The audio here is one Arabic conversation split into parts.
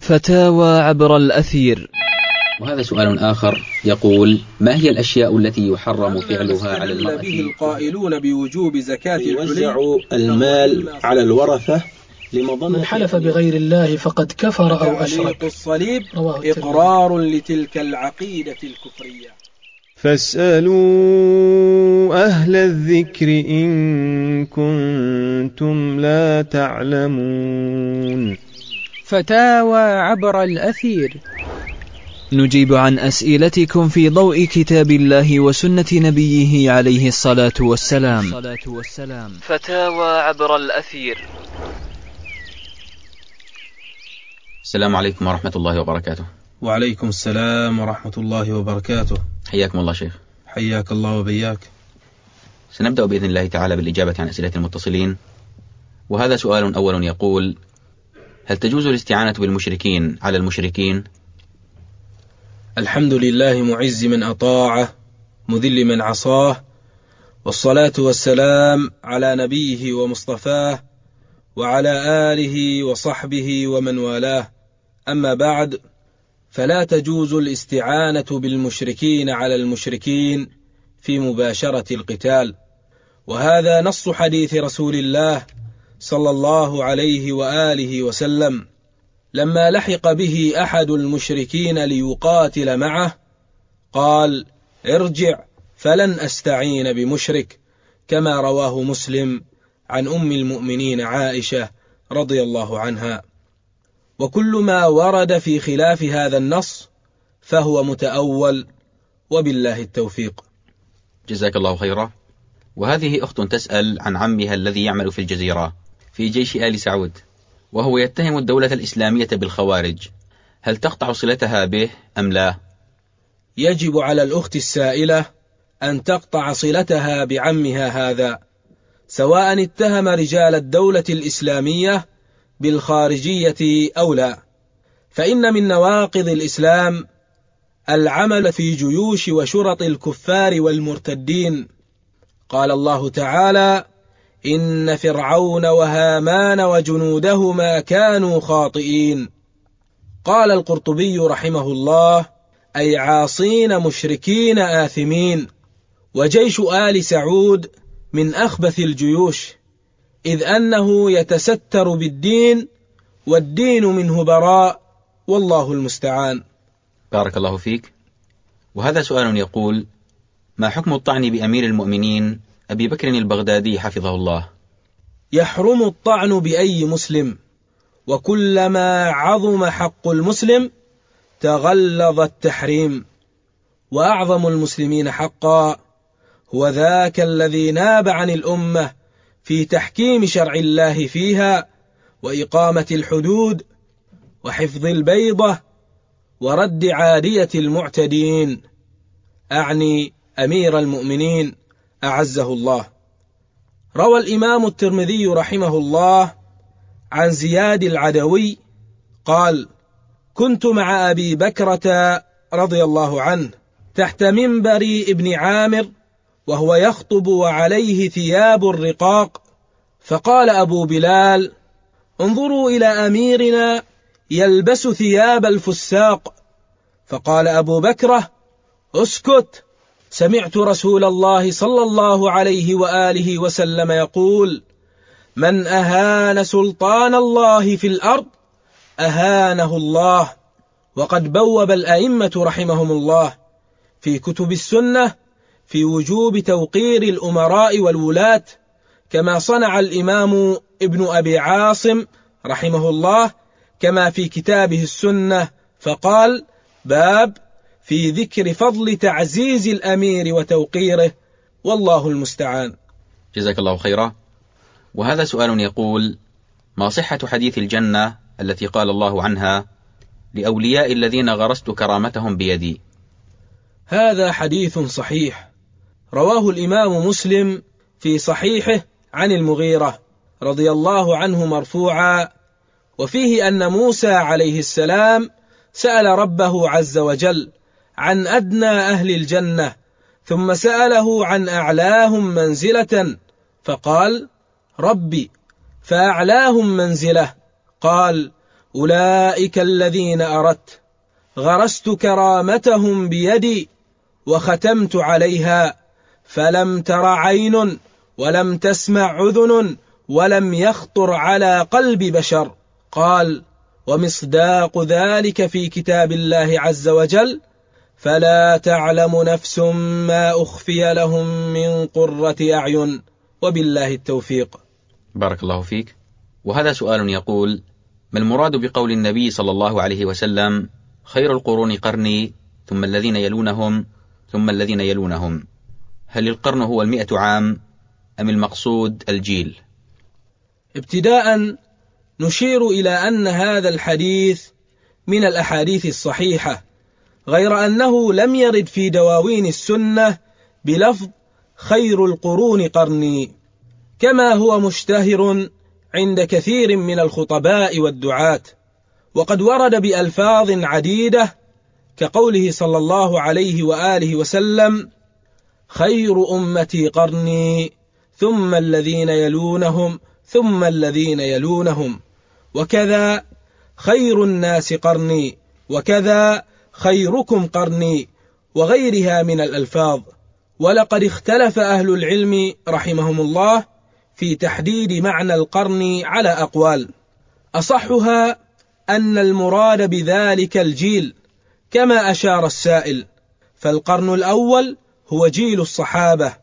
فتاوى عبر الأثير. وهذا سؤال آخر يقول: ما هي الأشياء التي يحرم فعلها على المرأة؟ به القائلون بوجوب زكاة يوزع المال على الورثة من حلف بغير الله فقد كفر أو أشرك. الصليب إقرار لتلك العقيدة الكفرية. فاسألوا أهل الذكر إن كنتم لا تعلمون. فتاوى عبر الأثير. نجيب عن أسئلتكم في ضوء كتاب الله وسنة نبيه عليه الصلاة والسلام. فتاوى عبر الأثير. السلام عليكم ورحمة الله وبركاته. وعليكم السلام ورحمة الله وبركاته. حياكم الله شيخ. حياك الله وبياك. سنبدأ بإذن الله تعالى بالإجابة عن أسئلة المتصلين. وهذا سؤال أول يقول: هل تجوز الاستعانة بالمشركين على المشركين؟ الحمد لله معز من أطاعه مذل من عصاه، والصلاة والسلام على نبيه ومصطفاه وعلى آله وصحبه ومن والاه. أما بعد، فلا تجوز الاستعانة بالمشركين على المشركين في مباشرة القتال، وهذا نص حديث رسول الله صلى الله عليه وآله وسلم لما لحق به أحد المشركين ليقاتل معه قال: ارجع فلن أستعين بمشرك، كما رواه مسلم عن أم المؤمنين عائشة رضي الله عنها. وكل ما ورد في خلاف هذا النص فهو متأول، وبالله التوفيق. جزاك الله خيرا. وهذه أخت تسأل عن عمها الذي يعمل في الجزيرة في جيش آل سعود، وهو يتهم الدولة الإسلامية بالخوارج، هل تقطع صلتها به أم لا؟ يجب على الأخت السائلة أن تقطع صلتها بعمها هذا، سواء اتهم رجال الدولة الإسلامية بالخارجية أو لا، فإن من نواقض الإسلام العمل في جيوش وشرط الكفار والمرتدين. قال الله تعالى: إن فرعون وهامان وجنودهما كانوا خاطئين. قال القرطبي رحمه الله: أي عاصين مشركين آثمين. وجيش آل سعود من أخبث الجيوش، إذ أنه يتستر بالدين والدين منه براء، والله المستعان. بارك الله فيك. وهذا سؤال يقول: ما حكم الطعن بأمير المؤمنين أبي بكر البغدادي حفظه الله؟ يحرم الطعن بأي مسلم، وكلما عظم حق المسلم تغلظ التحريم، وأعظم المسلمين حقا هو ذاك الذي ناب عن الأمة في تحكيم شرع الله فيها، وإقامة الحدود، وحفظ البيضة، ورد عادية المعتدين، أعني أمير المؤمنين أعزه الله. روى الإمام الترمذي رحمه الله عن زياد العدوي قال: كنت مع أبي بكرة رضي الله عنه تحت منبر ابن عامر وهو يخطب وعليه ثياب الرقاق، فقال أبو بلال: انظروا إلى أميرنا يلبس ثياب الفساق. فقال أبو بكرة: اسكت، سمعت رسول الله صلى الله عليه وآله وسلم يقول: من أهان سلطان الله في الأرض أهانه الله. وقد بوب الأئمة رحمهم الله في كتب السنة في وجوب توقير الأمراء والولاة، كما صنع الإمام ابن أبي عاصم رحمه الله، كما في كتابه السنة، فقال: باب في ذكر فضل تعزيز الأمير وتوقيره، والله المستعان. جزاك الله خيرا. وهذا سؤال يقول: ما صحة حديث الجنة التي قال الله عنها: لأولياء الذين غرست كرامتهم بيدي؟ هذا حديث صحيح، رواه الإمام مسلم في صحيحه عن المغيرة رضي الله عنه مرفوعا، وفيه أن موسى عليه السلام سأل ربه عز وجل عن أدنى أهل الجنة، ثم سأله عن أعلاهم منزلة، فقال: ربي فأعلاهم منزلة. قال: أولئك الذين أردت، غرست كرامتهم بيدي وختمت عليها، فلم تر عين ولم تسمع أذن ولم يخطر على قلب بشر. قال: ومصداق ذلك في كتاب الله عز وجل: فلا تعلم نفس ما أخفي لهم من قرة أعين، وبالله التوفيق. بارك الله فيك. وهذا سؤال يقول: ما المراد بقول النبي صلى الله عليه وسلم: خير القرون قرني ثم الذين يلونهم ثم الذين يلونهم؟ هل القرن هو 100 عام أم المقصود الجيل؟ ابتداء نشير إلى أن هذا الحديث من الأحاديث الصحيحة، غير أنه لم يرد في دواوين السنة بلفظ خير القرون قرني، كما هو مشتهر عند كثير من الخطباء والدعاة، وقد ورد بألفاظ عديدة كقوله صلى الله عليه وآله وسلم: خير أمتي قرني ثم الذين يلونهم ثم الذين يلونهم، وكذا خير الناس قرني، وكذا خيركم قرني، وغيرها من الألفاظ. ولقد اختلف أهل العلم رحمهم الله في تحديد معنى القرن على أقوال، أصحها أن المراد بذلك الجيل كما أشار السائل، فالقرن الأول هو جيل الصحابة،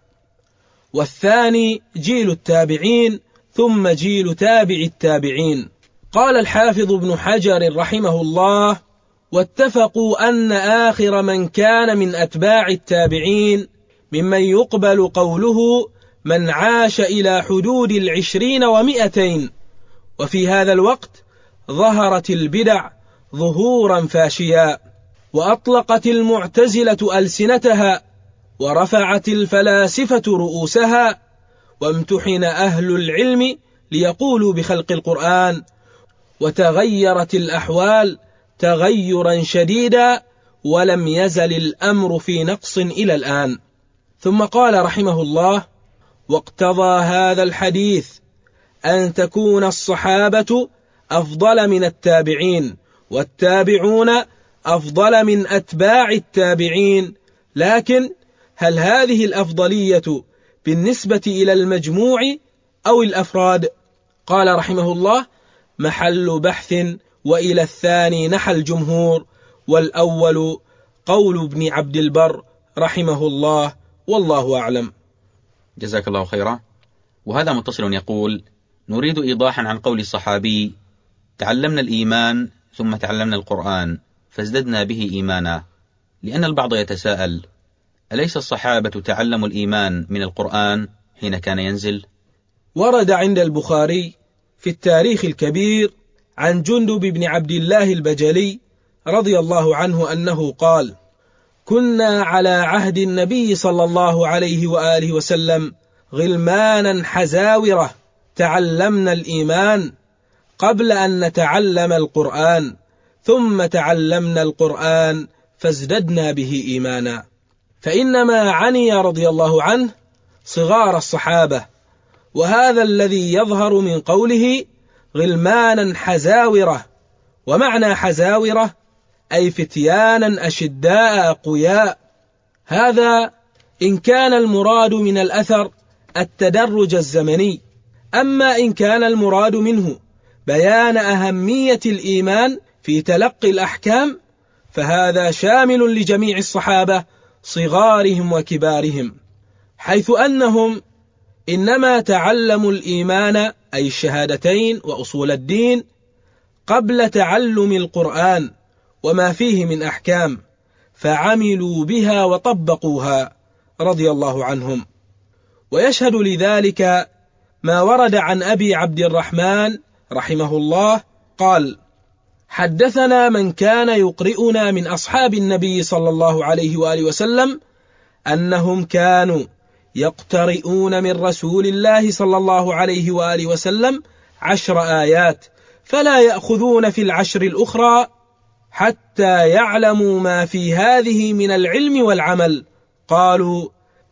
والثاني جيل التابعين، ثم جيل تابع التابعين. قال الحافظ ابن حجر رحمه الله: واتفقوا أن آخر من كان من أتباع التابعين ممن يقبل قوله من عاش إلى حدود 20 و200، وفي هذا الوقت ظهرت البدع ظهورا فاشيا، وأطلقت المعتزلة ألسنتها، ورفعت الفلاسفة رؤوسها، وامتحن أهل العلم ليقولوا بخلق القرآن، وتغيرت الأحوال تغيرا شديدا، ولم يزل الأمر في نقص إلى الآن. ثم قال رحمه الله: واقتضى هذا الحديث أن تكون الصحابة أفضل من التابعين، والتابعون أفضل من أتباع التابعين، لكن هل هذه الأفضلية بالنسبة إلى المجموع أو الأفراد؟ قال رحمه الله: محل بحث، وإلى الثاني نحى الجمهور، والأول قول ابن عبد البر رحمه الله، والله أعلم. جزاك الله خيرا. وهذا متصل يقول: نريد إيضاحا عن قول الصحابي: تعلمنا الإيمان ثم تعلمنا القرآن فازددنا به إيمانا، لأن البعض يتساءل: أليس الصحابة تعلموا الإيمان من القرآن حين كان ينزل؟ ورد عند البخاري في التاريخ الكبير عن جندب بن عبد الله البجلي رضي الله عنه أنه قال: كنا على عهد النبي صلى الله عليه وآله وسلم غلمانا حزاورة، تعلمنا الإيمان قبل أن نتعلم القرآن، ثم تعلمنا القرآن فازددنا به إيمانا. فإنما عني رضي الله عنه صغار الصحابة، وهذا الذي يظهر من قوله غلمانا حزاورة، ومعنى حزاورة أي فتيانا أشداء أقوياء. هذا إن كان المراد من الأثر التدرج الزمني، أما إن كان المراد منه بيان أهمية الإيمان في تلقي الأحكام فهذا شامل لجميع الصحابة صغارهم وكبارهم، حيث أنهم إنما تعلموا الإيمان أي الشهادتين وأصول الدين قبل تعلم القرآن وما فيه من أحكام، فعملوا بها وطبقوها رضي الله عنهم. ويشهد لذلك ما ورد عن أبي عبد الرحمن رحمه الله قال: حدثنا من كان يقرئنا من أصحاب النبي صلى الله عليه وآله وسلم أنهم كانوا يقترئون من رسول الله صلى الله عليه وآله وسلم 10 آيات، فلا يأخذون في 10 الأخرى حتى يعلموا ما في هذه من العلم والعمل. قالوا: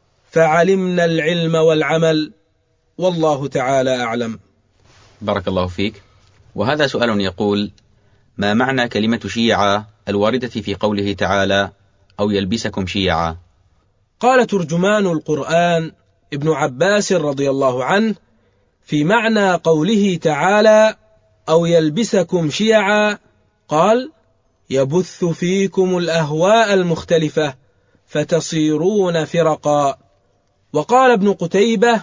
فعلمنا العلم والعمل، والله تعالى أعلم. بارك الله فيك. وهذا سؤال يقول: ما معنى كلمة شيعة الواردة في قوله تعالى أو يلبسكم شيعا؟ قال ترجمان القرآن ابن عباس رضي الله عنه في معنى قوله تعالى أو يلبسكم شيعا، قال يبث فيكم الأهواء المختلفة فتصيرون فرقا. وقال ابن قتيبة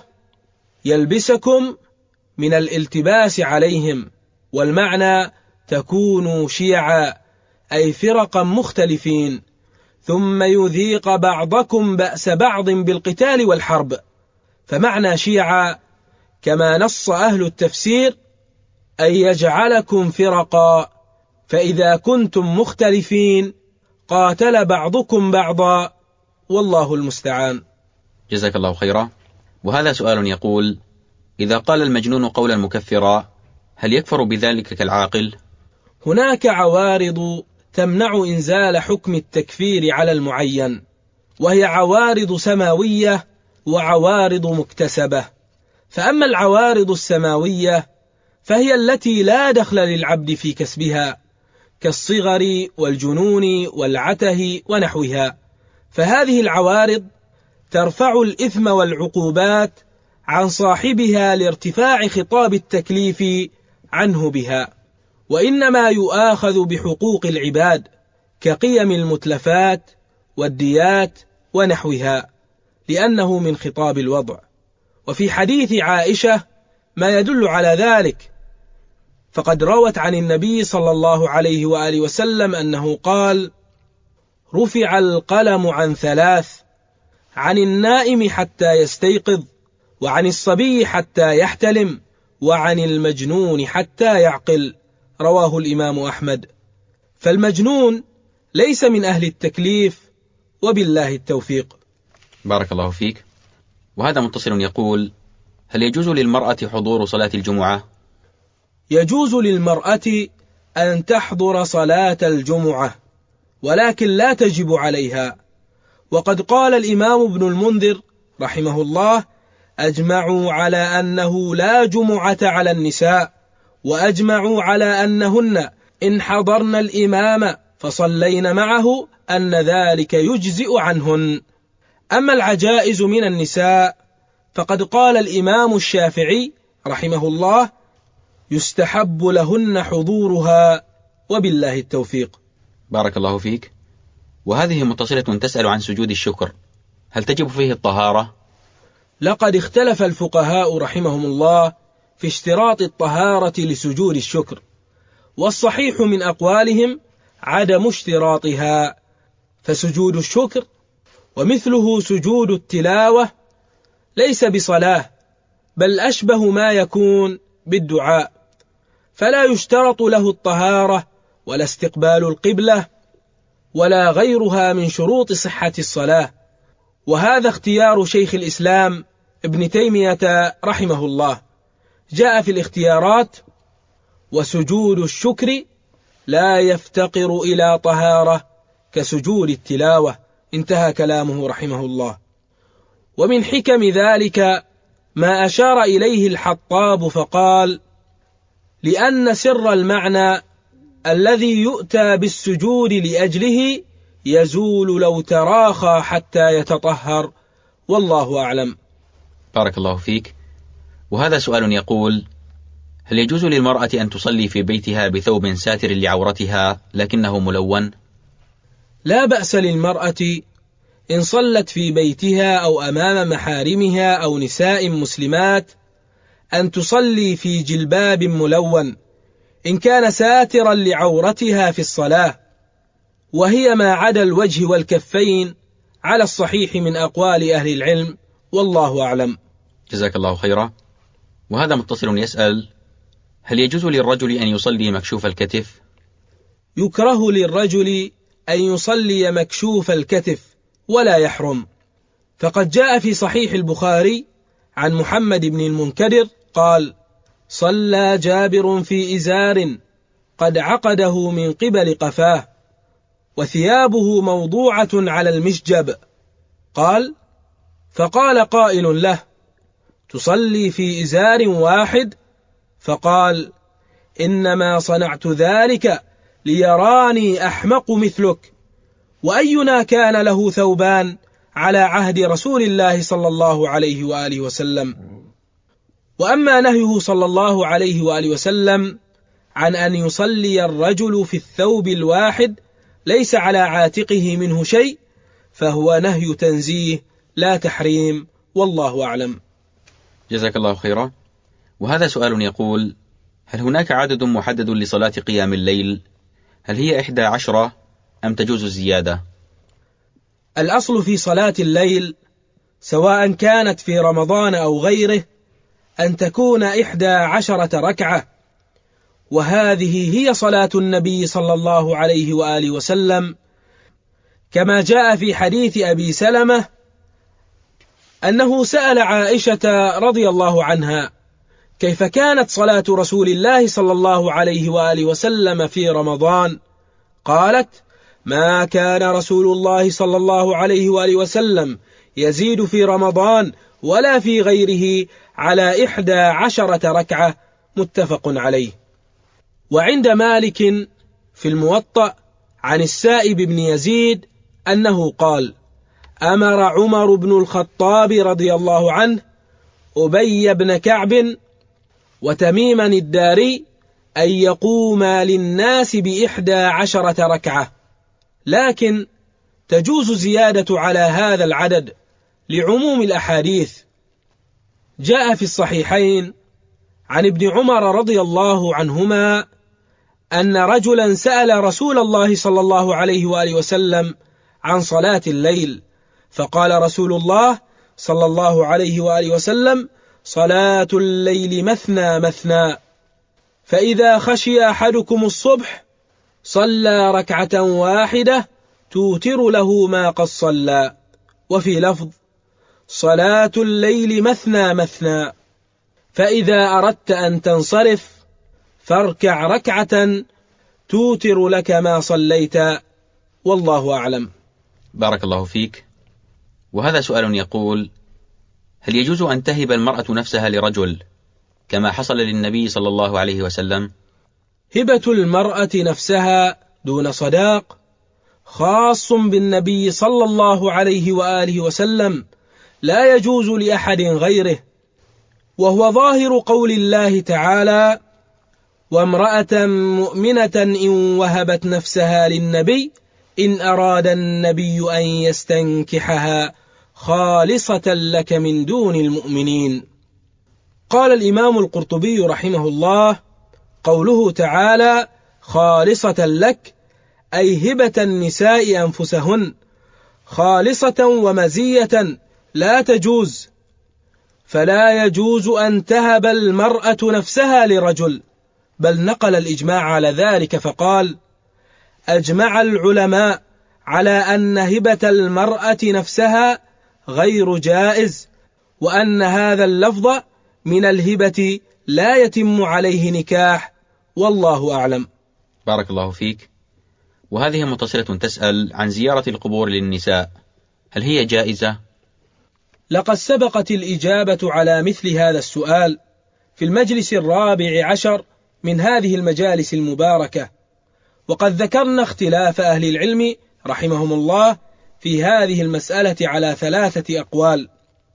يلبسكم من الالتباس عليهم، والمعنى تكونوا شيعا أي فرقا مختلفين، ثم يذيق بعضكم بأس بعض بالقتال والحرب. فمعنى شيعا كما نص أهل التفسير أن يجعلكم فرقا، فإذا كنتم مختلفين قاتل بعضكم بعضا، والله المستعان. جزاك الله خيرا. وهذا سؤال يقول: إذا قال المجنون قولا مكفرا هل يكفر بذلك كالعاقل؟ هناك عوارض تمنع إنزال حكم التكفير على المعين، وهي عوارض سماوية وعوارض مكتسبة. فأما العوارض السماوية فهي التي لا دخل للعبد في كسبها، كالصغر والجنون والعته ونحوها، فهذه العوارض ترفع الإثم والعقوبات عن صاحبها لارتفاع خطاب التكليف عنه بها، وإنما يؤاخذ بحقوق العباد كقيم المتلفات والديات ونحوها، لأنه من خطاب الوضع. وفي حديث عائشة ما يدل على ذلك، فقد روت عن النبي صلى الله عليه وآله وسلم أنه قال: رفع القلم عن 3: عن النائم حتى يستيقظ، وعن الصبي حتى يحتلم، وعن المجنون حتى يعقل. رواه الإمام أحمد. فالمجنون ليس من أهل التكليف، وبالله التوفيق. بارك الله فيك. وهذا متصل يقول: هل يجوز للمرأة حضور صلاة الجمعة؟ يجوز للمرأة أن تحضر صلاة الجمعة، ولكن لا تجب عليها. وقد قال الإمام ابن المنذر رحمه الله: أجمعوا على أنه لا جمعة على النساء، وأجمعوا على أنهن إن حضرن الإمام فصلين معه أن ذلك يجزئ عنهن. أما العجائز من النساء فقد قال الإمام الشافعي رحمه الله: يستحب لهن حضورها، وبالله التوفيق. بارك الله فيك. وهذه متصلة تسأل عن سجود الشكر، هل تجب فيه الطهارة؟ لقد اختلف الفقهاء رحمهم الله في اشتراط الطهارة لسجود الشكر، والصحيح من أقوالهم عدم اشتراطها، فسجود الشكر ومثله سجود التلاوة ليس بصلاة، بل أشبه ما يكون بالدعاء، فلا يشترط له الطهارة ولا استقبال القبلة ولا غيرها من شروط صحة الصلاة. وهذا اختيار شيخ الإسلام ابن تيمية رحمه الله، جاء في الاختيارات: وسجود الشكر لا يفتقر إلى طهارة كسجود التلاوة. انتهى كلامه رحمه الله. ومن حكم ذلك ما أشار إليه الحطاب فقال: لأن سر المعنى الذي يؤتى بالسجود لأجله يزول لو تراخى حتى يتطهر، والله أعلم. بارك الله فيك. وهذا سؤال يقول: هل يجوز للمرأة أن تصلي في بيتها بثوب ساتر لعورتها لكنه ملون؟ لا بأس للمرأة إن صلت في بيتها أو أمام محارمها أو نساء مسلمات أن تصلي في جلباب ملون إن كان ساترا لعورتها في الصلاة، وهي ما عدا الوجه والكفين على الصحيح من أقوال أهل العلم، والله أعلم. جزاك الله خيرا. وهذا متصل يسأل: هل يجوز للرجل أن يصلي مكشوف الكتف؟ يكره للرجل أن يصلي مكشوف الكتف ولا يحرم، فقد جاء في صحيح البخاري عن محمد بن المنكدر قال: صلى جابر في إزار قد عقده من قبل قفاه وثيابه موضوعة على المشجب. قال: فقال قائل له: تصلي في إزار واحد؟ فقال: إنما صنعت ذلك ليراني أحمق مثلك، وأينا كان له ثوبان على عهد رسول الله صلى الله عليه وآله وسلم. وأما نهيه صلى الله عليه وآله وسلم عن أن يصلي الرجل في الثوب الواحد ليس على عاتقه منه شيء، فهو نهي تنزيه لا تحريم، والله أعلم. جزاك الله خيرا. وهذا سؤال يقول: هل هناك عدد محدد لصلاة قيام الليل؟ هل هي 11 أم تجوز الزيادة؟ الأصل في صلاة الليل سواء كانت في رمضان أو غيره أن تكون 11 ركعة، وهذه هي صلاة النبي صلى الله عليه وآله وسلم، كما جاء في حديث أبي سلمة أنه سأل عائشة رضي الله عنها كيف كانت صلاة رسول الله صلى الله عليه وآله وسلم في رمضان، قالت: ما كان رسول الله صلى الله عليه وآله وسلم يزيد في رمضان ولا في غيره على 11 ركعة، متفق عليه. وعند مالك في الموطأ عن السائب بن يزيد أنه قال: أمر عمر بن الخطاب رضي الله عنه أبي بن كعب وتميما الداري أن يقوما للناس ب11 ركعة، لكن تجوز زيادة على هذا العدد لعموم الأحاديث. جاء في الصحيحين عن ابن عمر رضي الله عنهما أن رجلا سأل رسول الله صلى الله عليه وآله وسلم عن صلاة الليل، فقال رسول الله صلى الله عليه وآله وسلم: صلاة الليل مثنى مثنى، فإذا خشي أحدكم الصبح صلى ركعة واحدة توتر له ما قد صلى. وفي لفظ: صلاة الليل مثنى مثنى، فإذا أردت أن تنصرف فاركع ركعة توتر لك ما صليت، والله أعلم. بارك الله فيك. وهذا سؤال يقول: هل يجوز أن تهب المرأة نفسها لرجل كما حصل للنبي صلى الله عليه وسلم؟ هبة المرأة نفسها دون صداق خاص بالنبي صلى الله عليه وآله وسلم، لا يجوز لأحد غيره، وهو ظاهر قول الله تعالى: وامرأة مؤمنة إن وهبت نفسها للنبي إن أراد النبي أن يستنكحها خالصة لك من دون المؤمنين. قال الإمام القرطبي رحمه الله: قوله تعالى خالصة لك أي هبة النساء أنفسهن، خالصة ومزية لا تجوز، فلا يجوز أن تهب المرأة نفسها لرجل، بل نقل الإجماع على ذلك فقال: أجمع العلماء على أن هبة المرأة نفسها غير جائز، وأن هذا اللفظ من الهبة لا يتم عليه نكاح، والله أعلم. بارك الله فيك. وهذه متصلة تسأل عن زيارة القبور للنساء، هل هي جائزة؟ لقد سبقت الإجابة على مثل هذا السؤال في المجلس 14 من هذه المجالس المباركة، وقد ذكرنا اختلاف أهل العلم رحمهم الله في هذه المسألة على 3 أقوال،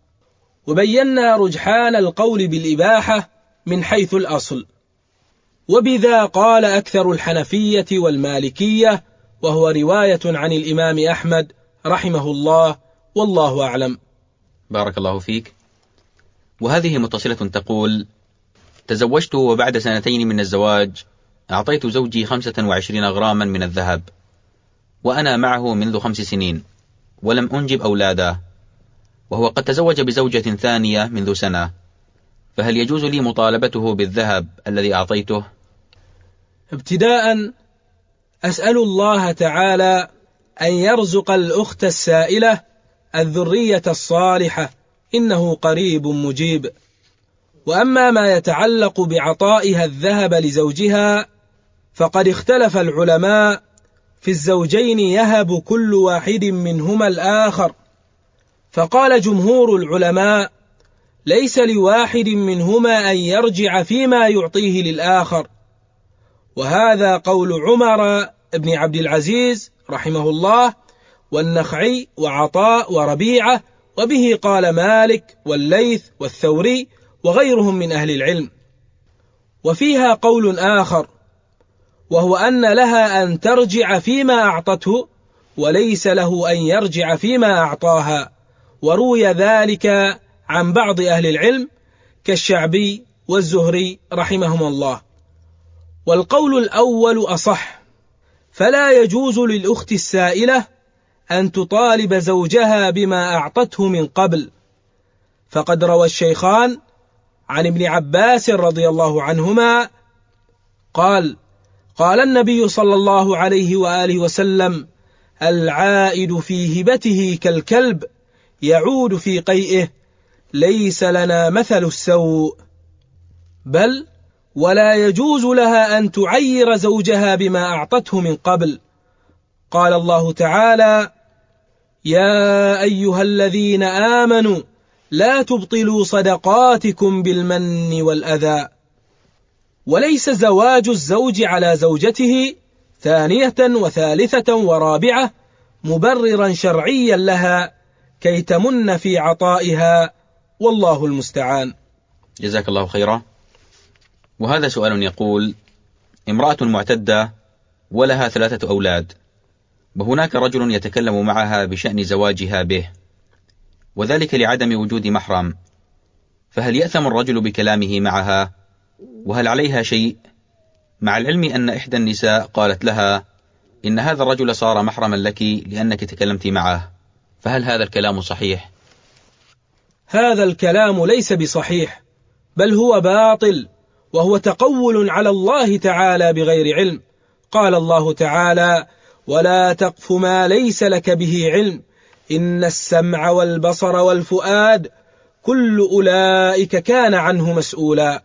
وبينا رجحان القول بالإباحة من حيث الأصل، وبذا قال أكثر الحنفية والمالكية، وهو رواية عن الإمام أحمد رحمه الله، والله أعلم. بارك الله فيك. وهذه متصلة تقول: تزوجت وبعد 2 من الزواج أعطيت زوجي 25 غراما من الذهب، وأنا معه منذ 5 سنين ولم أنجب أولادا، وهو قد تزوج بزوجة ثانية منذ سنة، فهل يجوز لي مطالبته بالذهب الذي أعطيته؟ ابتداء أسأل الله تعالى أن يرزق الأخت السائلة الذرية الصالحة، إنه قريب مجيب. وأما ما يتعلق بعطائها الذهب لزوجها فقد اختلف العلماء في الزوجين يهب كل واحد منهما الآخر، فقال جمهور العلماء: ليس لواحد منهما أن يرجع فيما يعطيه للآخر، وهذا قول عمر بن عبد العزيز رحمه الله والنخعي وعطاء وربيعة، وبه قال مالك والليث والثوري وغيرهم من أهل العلم. وفيها قول آخر، وهو أن لها أن ترجع فيما أعطته وليس له أن يرجع فيما أعطاها، وروي ذلك عن بعض أهل العلم كالشعبي والزهري رحمهم الله. والقول الأول أصح، فلا يجوز للأخت السائلة أن تطالب زوجها بما أعطته من قبل، فقد روى الشيخان عن ابن عباس رضي الله عنهما قال: قال النبي صلى الله عليه وآله وسلم: العائد في هبته كالكلب يعود في قيئه، ليس لنا مثل السوء. بل ولا يجوز لها أن تعير زوجها بما أعطته من قبل. قال الله تعالى: يا أيها الذين آمنوا لا تبطلوا صدقاتكم بالمن والأذى. وليس زواج الزوج على زوجته ثانية وثالثة ورابعة مبررا شرعيا لها كي تمن في عطائها، والله المستعان. جزاك الله خيرا. وهذا سؤال يقول: امرأة معتدة ولها 3 أولاد، وهناك رجل يتكلم معها بشأن زواجها به، وذلك لعدم وجود محرم، فهل يأثم الرجل بكلامه معها؟ وهل عليها شيء؟ مع العلم أن إحدى النساء قالت لها إن هذا الرجل صار محرما لك لأنك تكلمت معه، فهل هذا الكلام صحيح؟ هذا الكلام ليس بصحيح، بل هو باطل، وهو تقول على الله تعالى بغير علم. قال الله تعالى: ولا تقف ما ليس لك به علم، إن السمع والبصر والفؤاد كل أولئك كان عنه مسؤولا.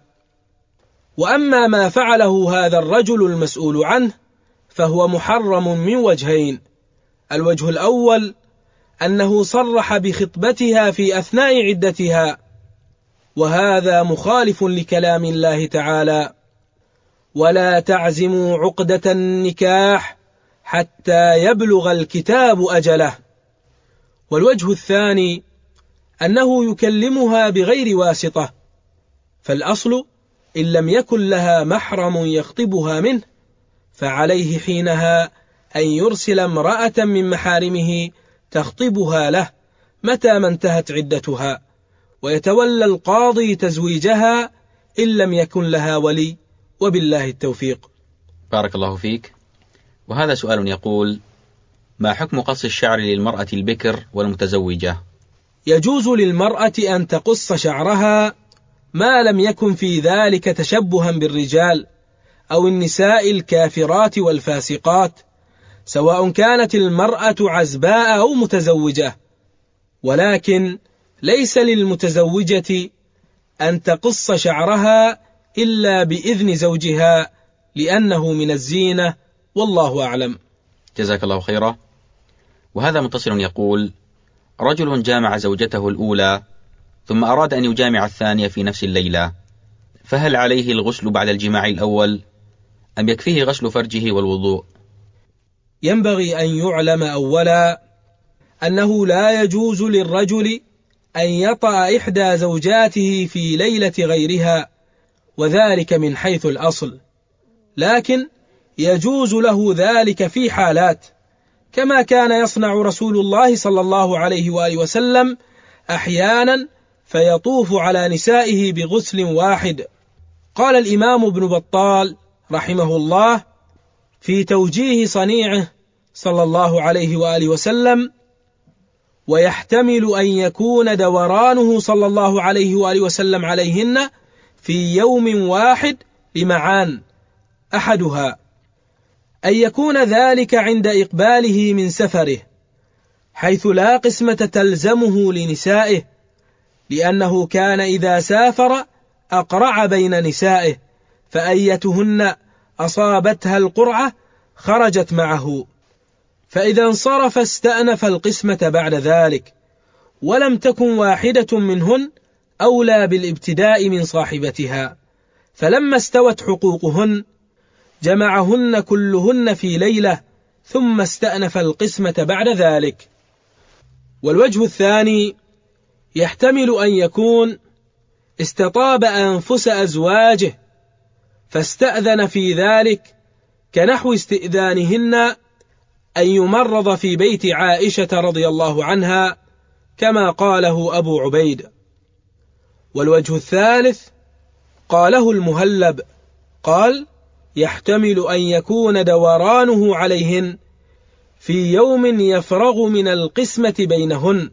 وأما ما فعله هذا الرجل المسؤول عنه فهو محرم من وجهين: الوجه الأول أنه صرح بخطبتها في أثناء عدتها، وهذا مخالف لكلام الله تعالى: ولا تعزموا عقدة النكاح حتى يبلغ الكتاب أجله. والوجه الثاني أنه يكلمها بغير واسطة، فالأصل إن لم يكن لها محرم يخطبها منه فعليه حينها أن يرسل امرأة من محارمه تخطبها له متى ما انتهت عدتها، ويتولى القاضي تزويجها إن لم يكن لها ولي، وبالله التوفيق. بارك الله فيك. وهذا سؤال يقول: ما حكم قص الشعر للمرأة البكر والمتزوجة؟ يجوز للمرأة أن تقص شعرها ما لم يكن في ذلك تشبها بالرجال أو النساء الكافرات والفاسقات، سواء كانت المرأة عزباء أو متزوجة. ولكن ليس للمتزوجة أن تقص شعرها إلا بإذن زوجها، لأنه من الزينة، والله أعلم. جزاك الله خيرا. وهذا متصل يقول: رجل جامع زوجته الأولى ثم أراد أن يجامع الثانية في نفس الليلة، فهل عليه الغسل بعد الجماع الأول أم يكفيه غسل فرجه والوضوء؟ ينبغي أن يعلم أولا أنه لا يجوز للرجل أن يطأ إحدى زوجاته في ليلة غيرها، وذلك من حيث الأصل، لكن يجوز له ذلك في حالات، كما كان يصنع رسول الله صلى الله عليه وآله وسلم أحيانا فيطوف على نسائه بغسل واحد. قال الإمام ابن بطال رحمه الله في توجيه صنيعه صلى الله عليه وآله وسلم: ويحتمل أن يكون دورانه صلى الله عليه وآله وسلم عليهن في يوم واحد لمعان: أحدها أن يكون ذلك عند إقباله من سفره، حيث لا قسمة تلزمه لنسائه، لأنه كان إذا سافر أقرع بين نسائه، فأيتهن أصابتها القرعة خرجت معه، فإذا انصرف استأنف القسمة بعد ذلك، ولم تكن واحدة منهن أولى بالابتداء من صاحبتها، فلما استوت حقوقهن جمعهن كلهن في ليلة ثم استأنف القسمة بعد ذلك. والوجه الثاني يحتمل أن يكون استطاب أنفس أزواجه فاستأذن في ذلك، كنحو استئذانهن أن يمرض في بيت عائشة رضي الله عنها كما قاله أبو عبيد. والوجه الثالث قاله المهلب، قال: يحتمل أن يكون دورانه عليهن في يوم يفرغ من القسمة بينهن،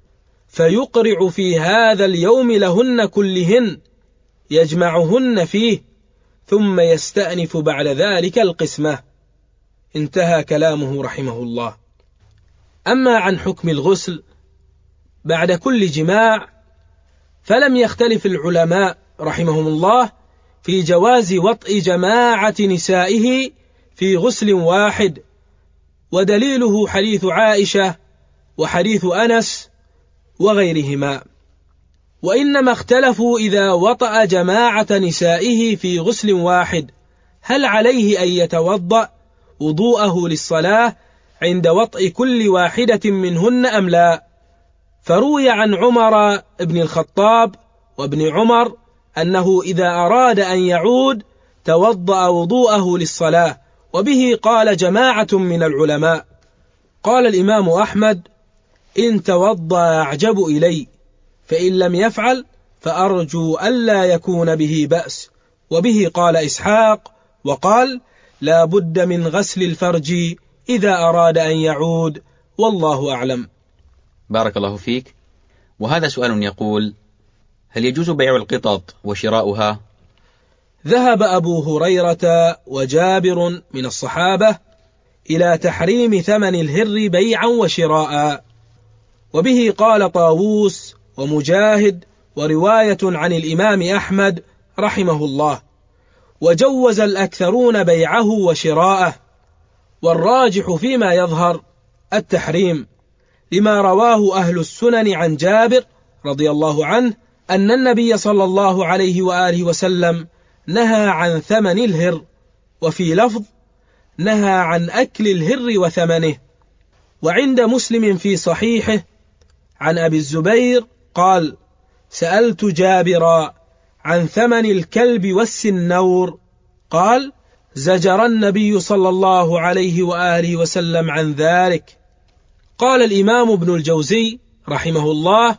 فيقرع في هذا اليوم لهن كلهن يجمعهن فيه، ثم يستأنف بعد ذلك القسمة. انتهى كلامه رحمه الله. أما عن حكم الغسل بعد كل جماع فلم يختلف العلماء رحمهم الله في جواز وطء جماعة نسائه في غسل واحد، ودليله حديث عائشة وحديث أنس وغيرهما. وإنما اختلفوا إذا وطأ جماعة نسائه في غسل واحد هل عليه أن يتوضأ وضوءه للصلاة عند وطء كل واحدة منهن أم لا؟ فروي عن عمر بن الخطاب وابن عمر أنه إذا أراد أن يعود توضأ وضوءه للصلاة، وبه قال جماعة من العلماء. قال الإمام أحمد: إن توضأ أعجب إلي، فإن لم يفعل فأرجو ألا يكون به بأس. وبه قال إسحاق، وقال: لا بد من غسل الفرج إذا أراد أن يعود، والله أعلم. بارك الله فيك. وهذا سؤال يقول: هل يجوز بيع القطط وشراؤها؟ ذهب أبو هريرة وجابر من الصحابة إلى تحريم ثمن الهر بيعا وشراء، وبه قال طاووس ومجاهد ورواية عن الإمام أحمد رحمه الله، وجوز الأكثرون بيعه وشراءه، والراجح فيما يظهر التحريم، لما رواه أهل السنن عن جابر رضي الله عنه أن النبي صلى الله عليه وآله وسلم نهى عن ثمن الهر، وفي لفظ: نهى عن أكل الهر وثمنه. وعند مسلم في صحيحه عن أبي الزبير قال: سألت جابرا عن ثمن الكلب والسنور، قال: زجر النبي صلى الله عليه وآله وسلم عن ذلك. قال الإمام ابن الجوزي رحمه الله: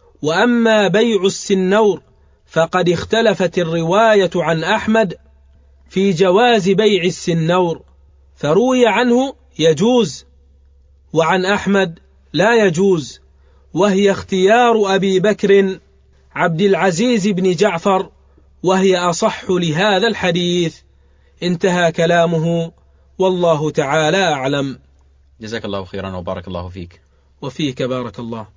وأما بيع السنور فقد اختلفت الرواية عن أحمد في جواز بيع السنور، فروي عنه يجوز، وعن أحمد لا يجوز، وهي اختيار أبي بكر عبد العزيز بن جعفر، وهي أصح لهذا الحديث. انتهى كلامه، والله تعالى أعلم. جزاك الله خيرا وبارك الله فيك. وفيك بارك الله.